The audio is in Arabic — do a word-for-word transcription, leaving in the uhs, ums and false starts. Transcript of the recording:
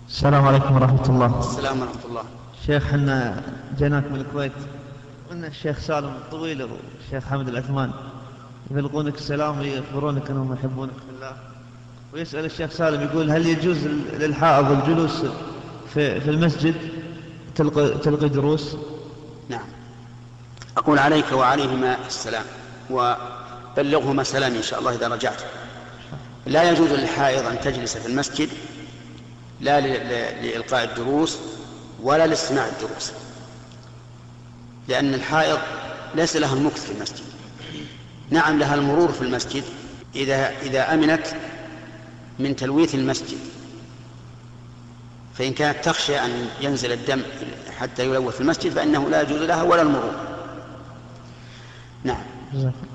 السلام عليكم ورحمة الله. السلام ورحمة الله. شيخ، احنا جيناك من الكويت، قلنا الشيخ سالم الطويل والشيخ حمد العثمان يبلغونك السلام ويخبرونك انهم يحبونك في الله. ويسأل الشيخ سالم يقول: هل يجوز للحائض الجلوس في في المسجد تلقي تلقي دروس؟ نعم. أقول عليك وعليهما السلام، وبلغهما السلام إن شاء الله إذا رجعت. لا يجوز للحائض أن تجلس في المسجد، لا لإلقاء الدروس ولا لاستماع الدروس، لأن الحائض ليس لها المكث في المسجد. نعم لها المرور في المسجد إذا إذا أمنت من تلويث المسجد، فإن كانت تخشى أن ينزل الدم حتى يلوث المسجد فإنه لا يجوز لها ولا المرور. نعم.